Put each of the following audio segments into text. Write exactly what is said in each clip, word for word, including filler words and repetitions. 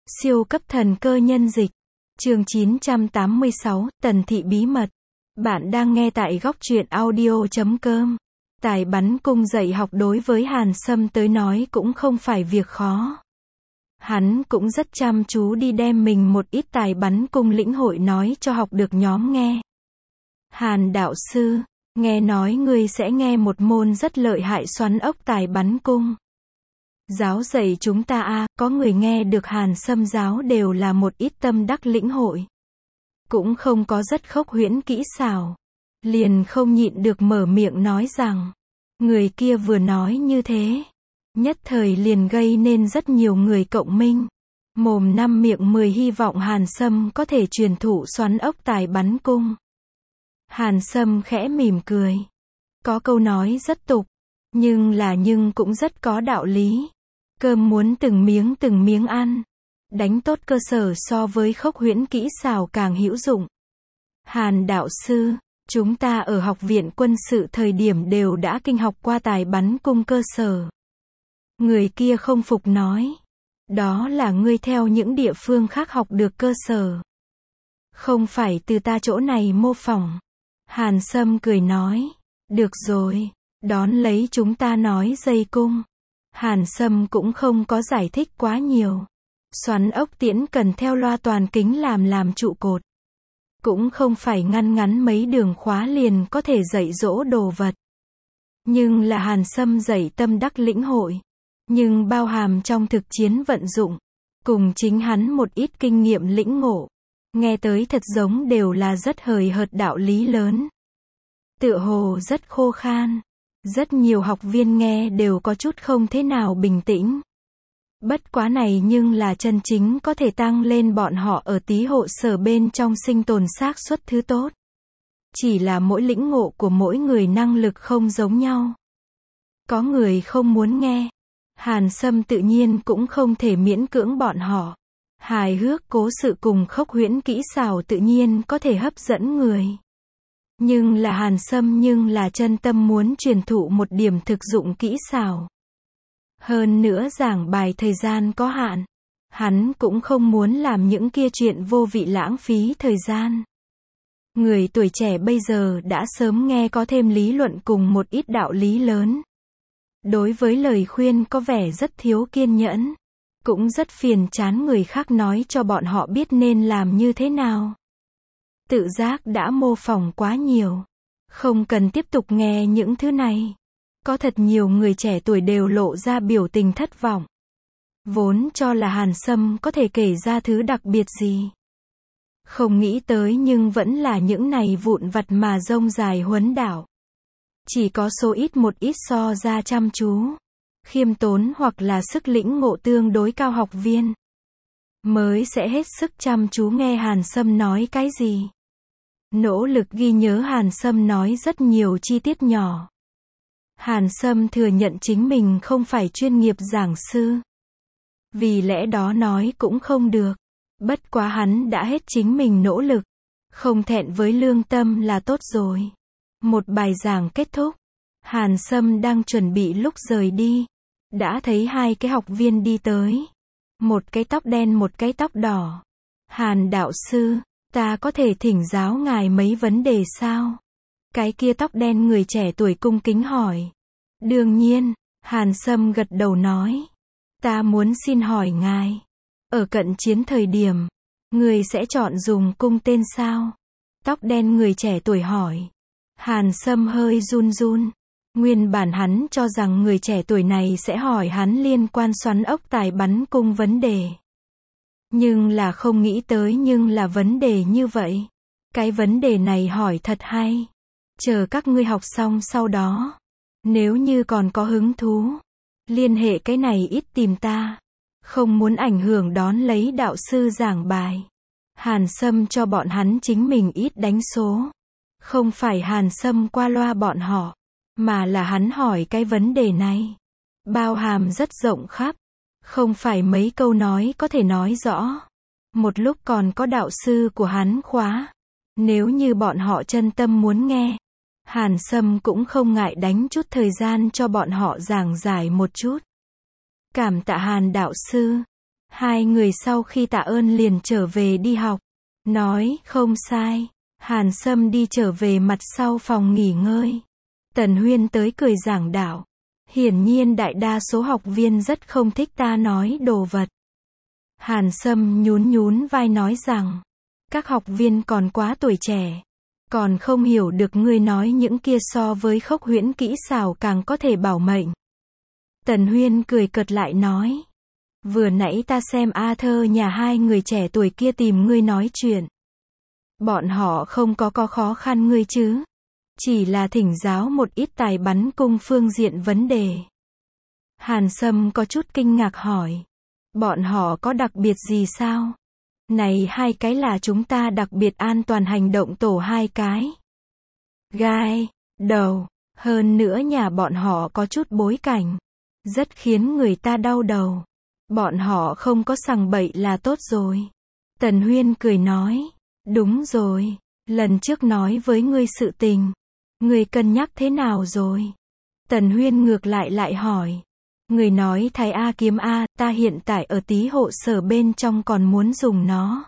Siêu cấp thần cơ nhân dịch. Chương chín trăm tám mươi sáu, Tần thị bí mật. Bạn đang nghe tại góc truyện audio chấm com. Tài bắn cung dạy học đối với Hàn Sâm tới nói cũng không phải việc khó. Hắn cũng rất chăm chú đi đem mình một ít tài bắn cung lĩnh hội nói cho học được nhóm nghe. Hàn đạo sư, nghe nói ngươi sẽ nghe một môn rất lợi hại xoắn ốc tài bắn cung. Giáo dạy chúng ta a, à, có người nghe được Hàn Sâm giáo đều là một ít tâm đắc lĩnh hội. Cũng không có rất khốc huyễn kỹ xảo. Liền không nhịn được mở miệng nói rằng, người kia vừa nói như thế. Nhất thời liền gây nên rất nhiều người cộng minh. Mồm năm miệng mười hy vọng Hàn Sâm có thể truyền thụ xoắn ốc tài bắn cung. Hàn Sâm khẽ mỉm cười. Có câu nói rất tục, nhưng là nhưng cũng rất có đạo lý. Cơm muốn từng miếng từng miếng ăn. Đánh tốt cơ sở so với khốc huyễn kỹ xảo càng hữu dụng. Hàn đạo sư, chúng ta ở học viện quân sự thời điểm đều đã kinh học qua tài bắn cung cơ sở. Người kia không phục nói. Đó là ngươi theo những địa phương khác học được cơ sở. Không phải từ ta chỗ này mô phỏng. Hàn Sâm cười nói. Được rồi, đón lấy chúng ta nói dây cung. Hàn Sâm cũng không có giải thích quá nhiều. Xoắn ốc tiễn cần theo loa toàn kính làm làm trụ cột. Cũng không phải ngăn ngắn mấy đường khóa liền có thể dạy dỗ đồ vật. Nhưng là Hàn Sâm dạy tâm đắc lĩnh hội. Nhưng bao hàm trong thực chiến vận dụng. Cùng chính hắn một ít kinh nghiệm lĩnh ngộ. Nghe tới thật giống đều là rất hời hợt đạo lý lớn. Tựa hồ rất khô khan. Rất nhiều học viên nghe đều có chút không thế nào bình tĩnh. Bất quá này nhưng là chân chính có thể tăng lên bọn họ ở tí hộ sở bên trong sinh tồn xác suất thứ tốt. Chỉ là mỗi lĩnh ngộ của mỗi người năng lực không giống nhau. Có người không muốn nghe. Hàn Sâm tự nhiên cũng không thể miễn cưỡng bọn họ. Hài hước cố sự cùng khốc huyễn kỹ xảo tự nhiên có thể hấp dẫn người. Nhưng là Hàn Sâm nhưng là chân tâm muốn truyền thụ một điểm thực dụng kỹ xảo. Hơn nữa giảng bài thời gian có hạn. Hắn cũng không muốn làm những kia chuyện vô vị lãng phí thời gian. Người tuổi trẻ bây giờ đã sớm nghe có thêm lý luận cùng một ít đạo lý lớn. Đối với lời khuyên có vẻ rất thiếu kiên nhẫn. Cũng rất phiền chán người khác nói cho bọn họ biết nên làm như thế nào. Tự giác đã mô phỏng quá nhiều. Không cần tiếp tục nghe những thứ này. Có thật nhiều người trẻ tuổi đều lộ ra biểu tình thất vọng. Vốn cho là Hàn Sâm có thể kể ra thứ đặc biệt gì. Không nghĩ tới nhưng vẫn là những này vụn vặt mà rông dài huấn đạo. Chỉ có số ít một ít so ra chăm chú, khiêm tốn hoặc là sức lĩnh ngộ tương đối cao học viên. Mới sẽ hết sức chăm chú nghe Hàn Sâm nói cái gì. Nỗ lực ghi nhớ Hàn Sâm nói rất nhiều chi tiết nhỏ. Hàn Sâm thừa nhận chính mình không phải chuyên nghiệp giảng sư. Vì lẽ đó nói cũng không được. Bất quá hắn đã hết chính mình nỗ lực. Không thẹn với lương tâm là tốt rồi. Một bài giảng kết thúc. Hàn Sâm đang chuẩn bị lúc rời đi. Đã thấy hai cái học viên đi tới. Một cái tóc đen một cái tóc đỏ. Hàn đạo sư, ta có thể thỉnh giáo ngài mấy vấn đề sao? Cái kia tóc đen người trẻ tuổi cung kính hỏi. Đương nhiên, Hàn Sâm gật đầu nói. Ta muốn xin hỏi ngài. Ở cận chiến thời điểm, người sẽ chọn dùng cung tên sao? Tóc đen người trẻ tuổi hỏi. Hàn Sâm hơi run run. Nguyên bản hắn cho rằng người trẻ tuổi này sẽ hỏi hắn liên quan xoắn ốc tài bắn cung vấn đề. Nhưng là không nghĩ tới nhưng là vấn đề như vậy. Cái vấn đề này hỏi thật hay. Chờ các ngươi học xong sau đó. Nếu như còn có hứng thú. Liên hệ cái này ít tìm ta. Không muốn ảnh hưởng đón lấy đạo sư giảng bài. Hàn Sâm cho bọn hắn chính mình ít đánh số. Không phải Hàn Sâm qua loa bọn họ. Mà là hắn hỏi cái vấn đề này. Bao hàm rất rộng khắp. Không phải mấy câu nói có thể nói rõ. Một lúc còn có đạo sư của hắn khóa. Nếu như bọn họ chân tâm muốn nghe. Hàn Sâm cũng không ngại đánh chút thời gian cho bọn họ giảng giải một chút. Cảm tạ Hàn đạo sư. Hai người sau khi tạ ơn liền trở về đi học. Nói, không sai. Hàn Sâm đi trở về mặt sau phòng nghỉ ngơi. Tần Huyên tới cười giảng đạo. Hiển nhiên đại đa số học viên rất không thích ta nói đồ vật. Hàn Sâm nhún nhún vai nói rằng, các học viên còn quá tuổi trẻ, còn không hiểu được ngươi nói những kia so với khốc huyễn kỹ xảo càng có thể bảo mệnh. Tần Huyên cười cợt lại nói, vừa nãy ta xem A Thơ nhà hai người trẻ tuổi kia tìm ngươi nói chuyện. Bọn họ không có có khó khăn ngươi chứ, chỉ là thỉnh giáo một ít tài bắn cung phương diện vấn đề. Hàn Sâm có chút kinh ngạc hỏi, bọn họ có đặc biệt gì sao? Này hai cái là chúng ta đặc biệt an toàn hành động tổ hai cái. Gai, đầu, hơn nữa nhà bọn họ có chút bối cảnh, rất khiến người ta đau đầu. Bọn họ không có sằng bậy là tốt rồi. Tần Huyên cười nói, đúng rồi, lần trước nói với ngươi sự tình, ngươi cân nhắc thế nào rồi? Tần Huyên ngược lại lại hỏi, người nói Thái A kiếm A, ta hiện tại ở tí hộ sở bên trong còn muốn dùng nó.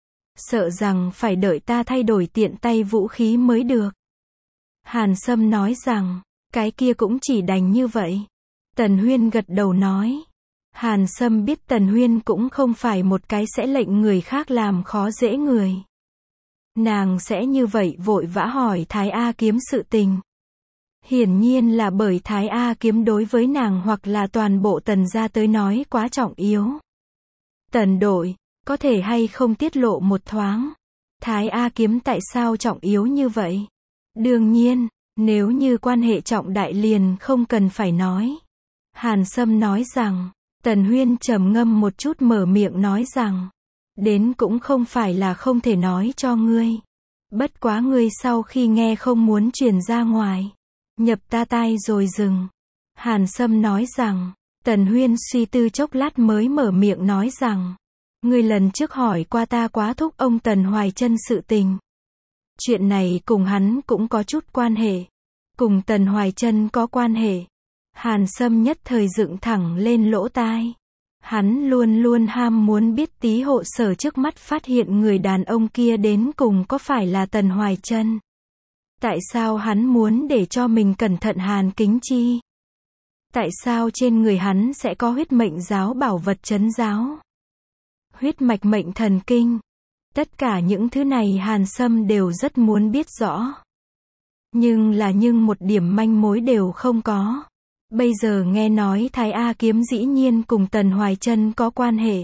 Sợ rằng phải đợi ta thay đổi tiện tay vũ khí mới được. Hàn Sâm nói rằng, cái kia cũng chỉ đành như vậy. Tần Huyên gật đầu nói. Hàn Sâm biết Tần Huyên cũng không phải một cái sẽ lệnh người khác làm khó dễ người. Nàng sẽ như vậy vội vã hỏi Thái A kiếm sự tình. Hiển nhiên là bởi Thái A kiếm đối với nàng hoặc là toàn bộ Tần gia tới nói quá trọng yếu. Tần đội, có thể hay không tiết lộ một thoáng. Thái A kiếm tại sao trọng yếu như vậy? Đương nhiên, nếu như quan hệ trọng đại liền không cần phải nói. Hàn Sâm nói rằng, Tần Huyên trầm ngâm một chút mở miệng nói rằng, đến cũng không phải là không thể nói cho ngươi. Bất quá ngươi sau khi nghe không muốn truyền ra ngoài. Nhập ta tai rồi dừng. Hàn Sâm nói rằng, Tần Huyên suy tư chốc lát mới mở miệng nói rằng, ngươi lần trước hỏi qua ta quá thúc ông Tần Hoài Chân sự tình. Chuyện này cùng hắn cũng có chút quan hệ. Cùng Tần Hoài Chân có quan hệ. Hàn Sâm nhất thời dựng thẳng lên lỗ tai. Hắn luôn luôn ham muốn biết tí hộ sở trước mắt phát hiện người đàn ông kia đến cùng có phải là Tần Hoài Chân. Tại sao hắn muốn để cho mình cẩn thận Hàn Kính Chi? Tại sao trên người hắn sẽ có huyết mệnh giáo bảo vật trấn giáo? Huyết mạch mệnh thần kinh. Tất cả những thứ này Hàn Sâm đều rất muốn biết rõ. Nhưng là nhưng một điểm manh mối đều không có. Bây giờ nghe nói Thái A kiếm dĩ nhiên cùng Tần Hoài Chân có quan hệ.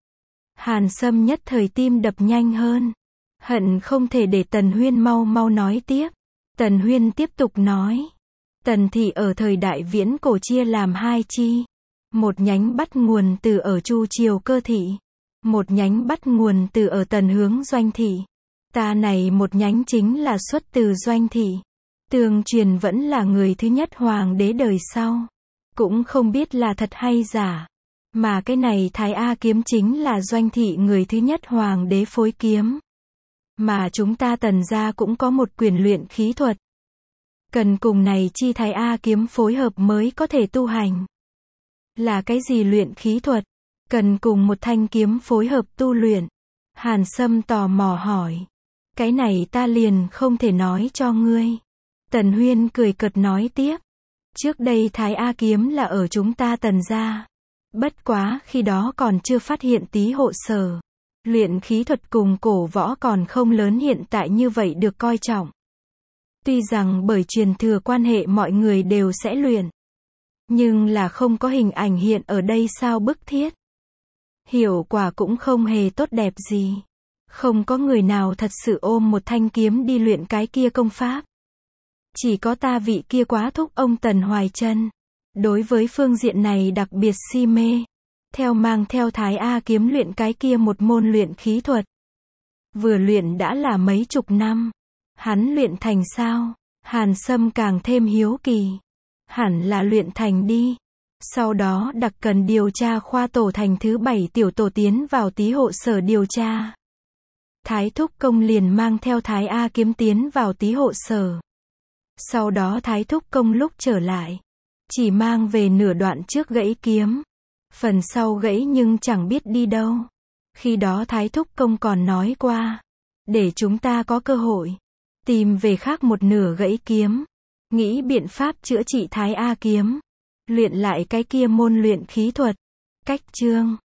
Hàn Sâm nhất thời tim đập nhanh hơn. Hận không thể để Tần Huyên mau mau nói tiếp. Tần Huyên tiếp tục nói. Tần thị ở thời đại viễn cổ chia làm hai chi. Một nhánh bắt nguồn từ ở Chu Triều Cơ thị. Một nhánh bắt nguồn từ ở Tần hướng Doanh thị. Ta này một nhánh chính là xuất từ Doanh thị. Tương truyền vẫn là người thứ nhất hoàng đế đời sau. Cũng không biết là thật hay giả. Mà cái này Thái A kiếm chính là Doanh thị người thứ nhất hoàng đế phối kiếm. Mà chúng ta Tần gia cũng có một quyền luyện khí thuật. Cần cùng này chi Thái A kiếm phối hợp mới có thể tu hành. Là cái gì luyện khí thuật? Cần cùng một thanh kiếm phối hợp tu luyện. Hàn Sâm tò mò hỏi. Cái này ta liền không thể nói cho ngươi. Tần Huyên cười cợt nói tiếp. Trước đây Thái A kiếm là ở chúng ta Tần gia. Bất quá khi đó còn chưa phát hiện tí hộ sở. Luyện khí thuật cùng cổ võ còn không lớn hiện tại như vậy được coi trọng. Tuy rằng bởi truyền thừa quan hệ mọi người đều sẽ luyện. Nhưng là không có hình ảnh hiện ở đây sao bức thiết. Hiệu quả cũng không hề tốt đẹp gì. Không có người nào thật sự ôm một thanh kiếm đi luyện cái kia công pháp. Chỉ có ta vị kia quá thúc ông Tần Hoài Chân. Đối với phương diện này đặc biệt si mê. Theo mang theo Thái A kiếm luyện cái kia một môn luyện khí thuật. Vừa luyện đã là mấy chục năm. Hắn luyện thành sao? Hàn Sâm càng thêm hiếu kỳ. Hẳn là luyện thành đi. Sau đó đặc cần điều tra khoa tổ thành thứ bảy tiểu tổ tiến vào tí hộ sở điều tra. Thái Thúc Công liền mang theo Thái A kiếm tiến vào tí hộ sở. Sau đó Thái Thúc Công lúc trở lại. Chỉ mang về nửa đoạn trước gãy kiếm. Phần sau gãy nhưng chẳng biết đi đâu. Khi đó Thái Thúc Công còn nói qua, để chúng ta có cơ hội tìm về khác một nửa gãy kiếm, nghĩ biện pháp chữa trị Thái A kiếm, luyện lại cái kia môn luyện khí thuật. Cách chương